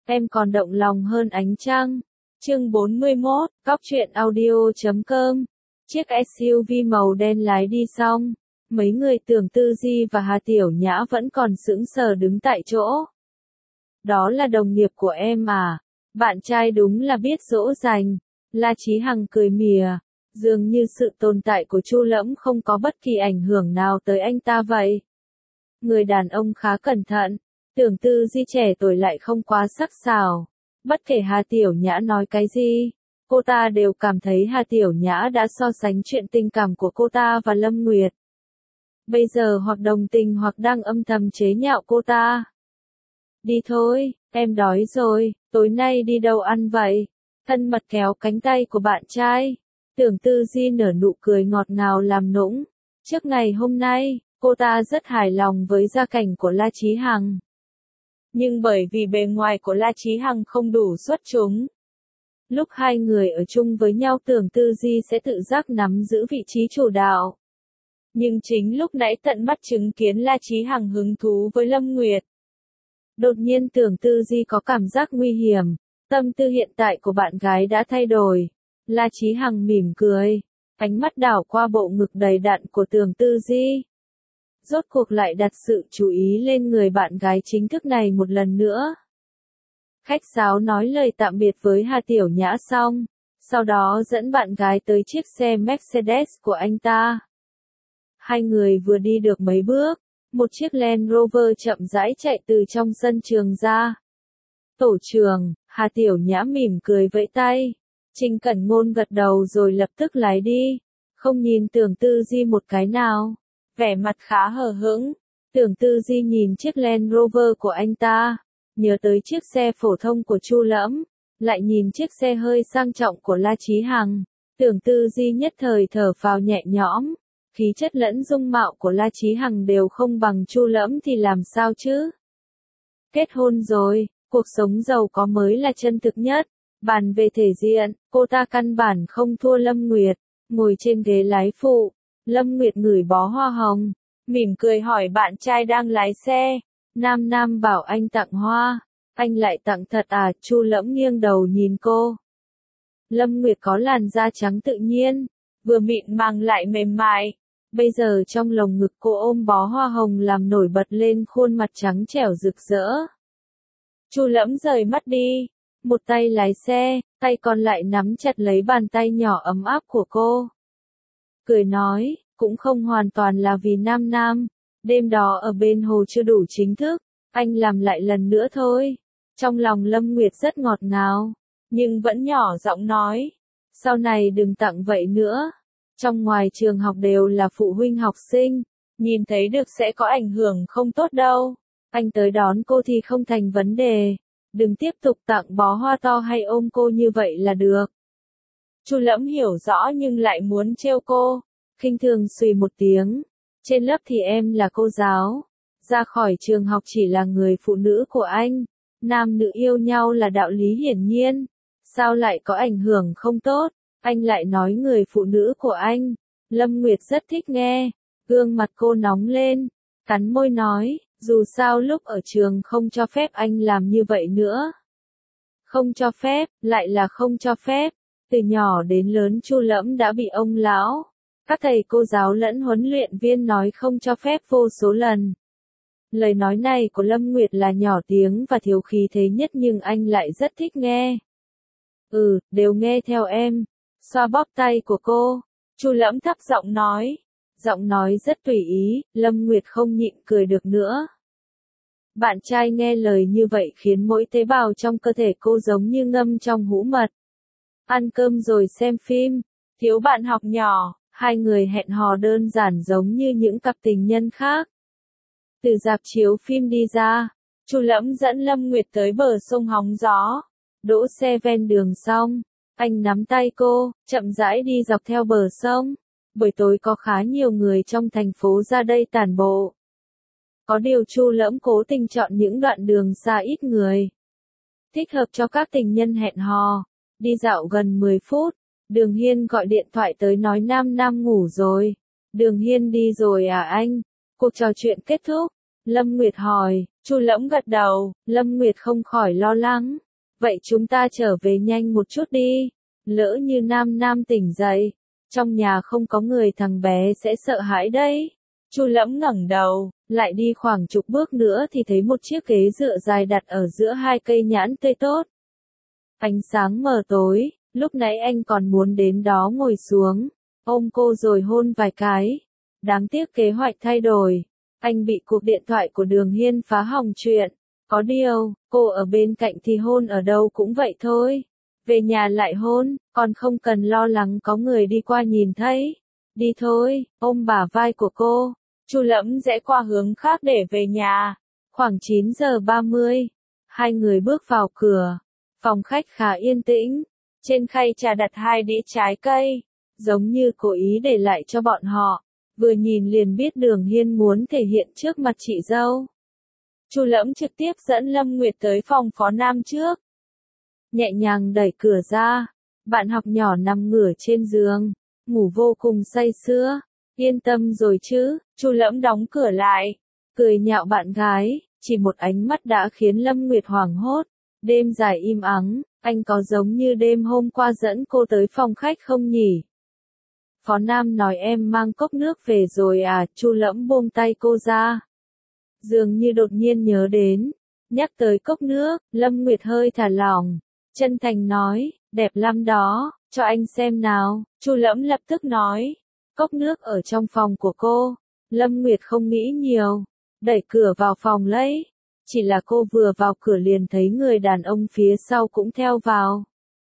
em còn động lòng hơn ánh trăng. Chương 41, Cóc truyện audio.com. Chiếc SUV màu đen lái đi xong, mấy người Tưởng Tư Di và Hà Tiểu Nhã vẫn còn sững sờ đứng tại chỗ. Đó là đồng nghiệp của em à? Bạn trai đúng là biết dỗ dành. La Chí Hằng cười mỉa, dường như sự tồn tại của Chu Lẫm không có bất kỳ ảnh hưởng nào tới anh ta vậy. Người đàn ông khá cẩn thận, Tưởng Tư Di trẻ tuổi lại không quá sắc sảo. Bất kể Hà Tiểu Nhã nói cái gì, cô ta đều cảm thấy Hà Tiểu Nhã đã so sánh chuyện tình cảm của cô ta và Lâm Nguyệt. Bây giờ hoặc đồng tình hoặc đang âm thầm chế nhạo cô ta. Đi thôi, em đói rồi, tối nay đi đâu ăn vậy? Thân mật kéo cánh tay của bạn trai. Tưởng Tư Di nở nụ cười ngọt ngào làm nũng. Trước ngày hôm nay, cô ta rất hài lòng với gia cảnh của La Chí Hằng. Nhưng bởi vì bề ngoài của La Chí Hằng không đủ xuất chúng. Lúc hai người ở chung với nhau Tưởng Tư Di sẽ tự giác nắm giữ vị trí chủ đạo. Nhưng chính lúc nãy tận mắt chứng kiến La Chí Hằng hứng thú với Lâm Nguyệt. Đột nhiên Tưởng Tư Di có cảm giác nguy hiểm, tâm tư hiện tại của bạn gái đã thay đổi. La Chí Hằng mỉm cười, ánh mắt đảo qua bộ ngực đầy đặn của Tưởng Tư Di. Rốt cuộc lại đặt sự chú ý lên người bạn gái chính thức này một lần nữa. Khách sáo nói lời tạm biệt với Hà Tiểu Nhã xong, sau đó dẫn bạn gái tới chiếc xe Mercedes của anh ta. Hai người vừa đi được mấy bước, một chiếc Land Rover chậm rãi chạy từ trong sân trường ra. Tổ trưởng, Hà Tiểu Nhã mỉm cười vẫy tay. Trình Cẩn Ngôn gật đầu rồi lập tức lái đi, không nhìn Tưởng Tư Di một cái nào, vẻ mặt khá hờ hững. Tưởng Tư Di nhìn chiếc Land Rover của anh ta, nhớ tới chiếc xe phổ thông của Chu Lẫm, lại nhìn chiếc xe hơi sang trọng của La Chí Hằng. Tưởng Tư Di nhất thời thở phào nhẹ nhõm, khí chất lẫn dung mạo của La Chí Hằng đều không bằng Chu Lẫm thì làm sao chứ? Kết hôn rồi, cuộc sống giàu có mới là chân thực nhất. Bàn về thể diện, cô ta căn bản không thua Lâm Nguyệt. Ngồi trên ghế lái phụ, Lâm Nguyệt ngửi bó hoa hồng, mỉm cười hỏi bạn trai đang lái xe. Nam bảo anh tặng hoa, anh lại tặng thật à? Chu Lẫm nghiêng đầu nhìn cô. Lâm Nguyệt có làn da trắng tự nhiên, vừa mịn màng lại mềm mại. Bây giờ trong lồng ngực cô ôm bó hoa hồng làm nổi bật lên khuôn mặt trắng trẻo rực rỡ. Chu Lẫm rời mắt đi, một tay lái xe, tay còn lại nắm chặt lấy bàn tay nhỏ ấm áp của cô. Cười nói, cũng không hoàn toàn là vì Nam, đêm đó ở bên hồ chưa đủ chính thức, anh làm lại lần nữa thôi. Trong lòng Lâm Nguyệt rất ngọt ngào, nhưng vẫn nhỏ giọng nói, sau này đừng tặng vậy nữa. Trong ngoài trường học đều là phụ huynh học sinh, nhìn thấy được sẽ có ảnh hưởng không tốt đâu. Anh tới đón cô thì không thành vấn đề, đừng tiếp tục tặng bó hoa to hay ôm cô như vậy là được. Chu Lẫm hiểu rõ nhưng lại muốn trêu cô, khinh thường xùy một tiếng. Trên lớp thì em là cô giáo, ra khỏi trường học chỉ là người phụ nữ của anh. Nam nữ yêu nhau là đạo lý hiển nhiên, sao lại có ảnh hưởng không tốt? Anh lại nói người phụ nữ của anh. Lâm Nguyệt rất thích nghe, gương mặt cô nóng lên, cắn môi nói, dù sao lúc ở trường không cho phép anh làm như vậy nữa. Không cho phép, lại là không cho phép. Từ nhỏ đến lớn Chu Lẫm đã bị ông lão, các thầy cô giáo lẫn huấn luyện viên nói không cho phép vô số lần. Lời nói này của Lâm Nguyệt là nhỏ tiếng và thiếu khí thế nhất nhưng anh lại rất thích nghe. Đều nghe theo em. Xoa bóp tay của cô, Chu Lẫm thấp giọng nói rất tùy ý. Lâm Nguyệt không nhịn cười được nữa. Bạn trai nghe lời như vậy khiến mỗi tế bào trong cơ thể cô giống như ngâm trong hũ mật. Ăn cơm rồi xem phim, thiếu bạn học nhỏ, hai người hẹn hò đơn giản giống như những cặp tình nhân khác. Từ rạp chiếu phim đi ra, Chu Lẫm dẫn Lâm Nguyệt tới bờ sông hóng gió. Đỗ xe ven đường xong, anh nắm tay cô, chậm rãi đi dọc theo bờ sông. Buổi tối có khá nhiều người trong thành phố ra đây tản bộ. Có điều Chu Lẫm cố tình chọn những đoạn đường xa ít người, thích hợp cho các tình nhân hẹn hò. Đi dạo gần 10 phút, Đường Hiên gọi điện thoại tới nói Nam ngủ rồi. Đường Hiên đi rồi à anh? Cuộc trò chuyện kết thúc, Lâm Nguyệt hỏi. Chu Lẫm gật đầu, Lâm Nguyệt không khỏi lo lắng. Vậy chúng ta trở về nhanh một chút đi. Lỡ như Nam Nam tỉnh dậy, trong nhà không có người thằng bé sẽ sợ hãi đấy. Chu Lẫm ngẩng đầu, lại đi khoảng chục bước nữa thì thấy một chiếc ghế dựa dài đặt ở giữa hai cây nhãn tươi tốt. Ánh sáng mờ tối, lúc nãy anh còn muốn đến đó ngồi xuống, ôm cô rồi hôn vài cái. Đáng tiếc kế hoạch thay đổi, anh bị cuộc điện thoại của Đường Hiên phá hỏng chuyện. Có điều, cô ở bên cạnh thì hôn ở đâu cũng vậy thôi. Về nhà lại hôn, còn không cần lo lắng có người đi qua nhìn thấy. Đi thôi, ôm bả vai của cô. Chu Lẫm rẽ qua hướng khác để về nhà. Khoảng 9 giờ 30, hai người bước vào cửa. Phòng khách khá yên tĩnh. Trên khay trà đặt hai đĩa trái cây, giống như cố ý để lại cho bọn họ. Vừa nhìn liền biết Đường Hiên muốn thể hiện trước mặt chị dâu. Chu Lẫm trực tiếp dẫn Lâm Nguyệt tới phòng Phó Nam trước. Nhẹ nhàng đẩy cửa ra, bạn học nhỏ nằm ngửa trên giường, ngủ vô cùng say sưa. Yên tâm rồi chứ, Chu Lẫm đóng cửa lại, cười nhạo bạn gái, chỉ một ánh mắt đã khiến Lâm Nguyệt hoảng hốt. Đêm dài im ắng, anh có giống như đêm hôm qua dẫn cô tới phòng khách không nhỉ? Phó Nam nói em mang cốc nước về rồi à? Chu Lẫm buông tay cô ra. Dường như đột nhiên nhớ đến, nhắc tới cốc nước, Lâm Nguyệt hơi thả lỏng, chân thành nói, đẹp lắm đó, cho anh xem nào. Chu Lẫm lập tức nói, cốc nước ở trong phòng của cô. Lâm Nguyệt không nghĩ nhiều, đẩy cửa vào phòng lấy. Chỉ là cô vừa vào cửa liền thấy người đàn ông phía sau cũng theo vào.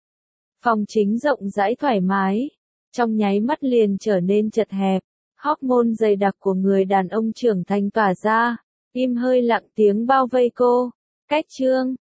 Phòng chính rộng rãi thoải mái, trong nháy mắt liền trở nên chật hẹp. Hormone dày đặc của người đàn ông trưởng thành tỏa ra, im hơi lặng tiếng bao vây cô. Cách chương